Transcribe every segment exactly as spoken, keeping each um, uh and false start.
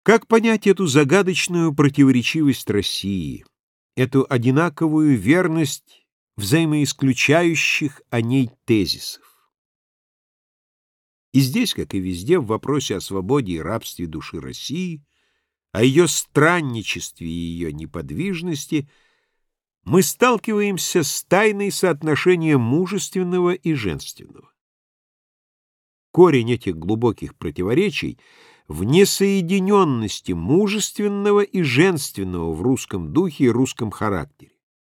Как понять эту загадочную противоречивость России, эту одинаковую верность взаимоисключающих о ней тезисов? И здесь, как и везде, в вопросе о свободе и рабстве души России, о ее странничестве и ее неподвижности, мы сталкиваемся с тайной соотношения мужественного и женственного. Корень этих глубоких противоречий в несоединенности мужественного и женственного в русском духе и русском характере.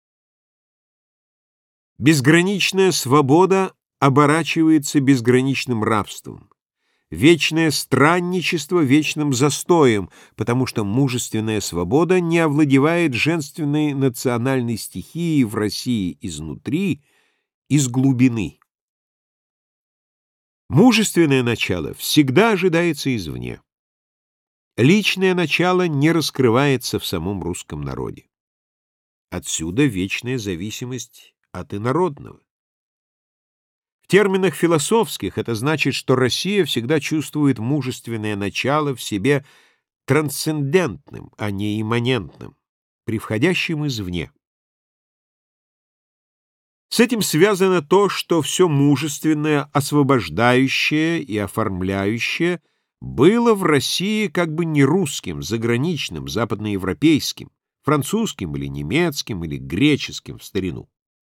Безграничная свобода оборачивается безграничным рабством, вечное странничество вечным застоем, потому что мужественная свобода не овладевает женственной национальной стихией в России изнутри, из глубины. Мужественное начало всегда ожидается извне. Личное начало не раскрывается в самом русском народе. Отсюда вечная зависимость от инородного. В терминах философских это значит, что Россия всегда чувствует мужественное начало в себе трансцендентным, а не имманентным, превходящим извне. С этим связано то, что все мужественное, освобождающее и оформляющее было в России как бы не русским, заграничным, западноевропейским, французским или немецким или греческим в старину.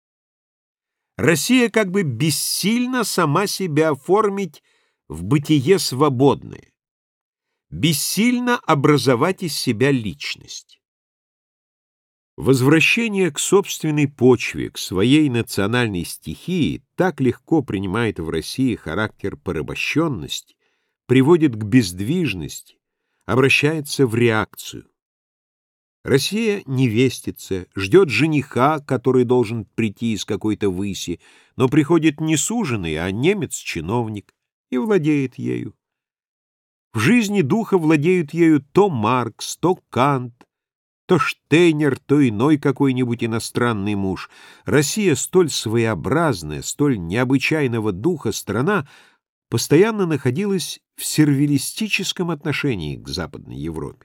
Россия как бы бессильна сама себя оформить в бытие свободное, бессильна образовать из себя личность. Возвращение к собственной почве, к своей национальной стихии так легко принимает в России характер порабощенности, приводит к бездвижности, обращается в реакцию. Россия невестится, ждет жениха, который должен прийти из какой-то выси, но приходит не суженый, а немец-чиновник, и владеет ею. В жизни духа владеют ею то Маркс, то Кант, то Штейнер, то иной какой-нибудь иностранный муж. Россия, столь своеобразная, столь необычайного духа страна, постоянно находилась в сервилистическом отношении к Западной Европе.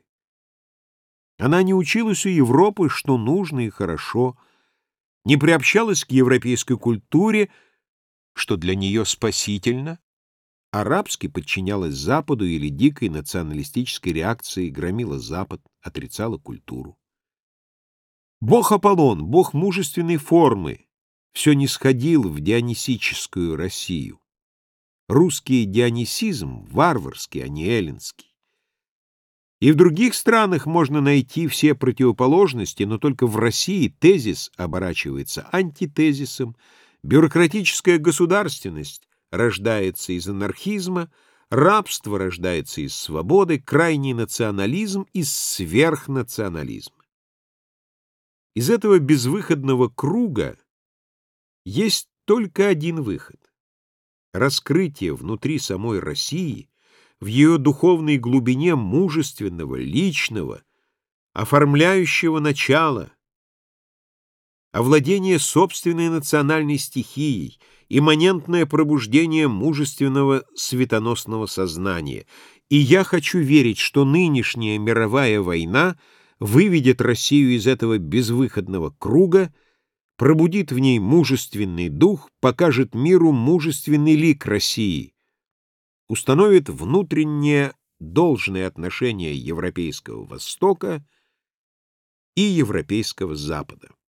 Она не училась у Европы, что нужно и хорошо, не приобщалась к европейской культуре, что для нее спасительно, арабски подчинялась Западу или дикой националистической реакции громила Запад, отрицала культуру. Бог Аполлон, бог мужественной формы, все нисходил в дионисическую Россию. Русский дионисизм варварский, а не эллинский. И в других странах можно найти все противоположности, но только в России тезис оборачивается антитезисом, бюрократическая государственность рождается из анархизма, рабство рождается из свободы, крайний национализм из сверхнационализма. Из этого безвыходного круга есть только один выход — раскрытие внутри самой России, в ее духовной глубине мужественного, личного, оформляющего начала, овладение собственной национальной стихией, имманентное пробуждение мужественного светоносного сознания. И я хочу верить, что нынешняя мировая война выведет Россию из этого безвыходного круга, пробудит в ней мужественный дух, покажет миру мужественный лик России, установит внутреннее должное отношение Европейского Востока и Европейского Запада.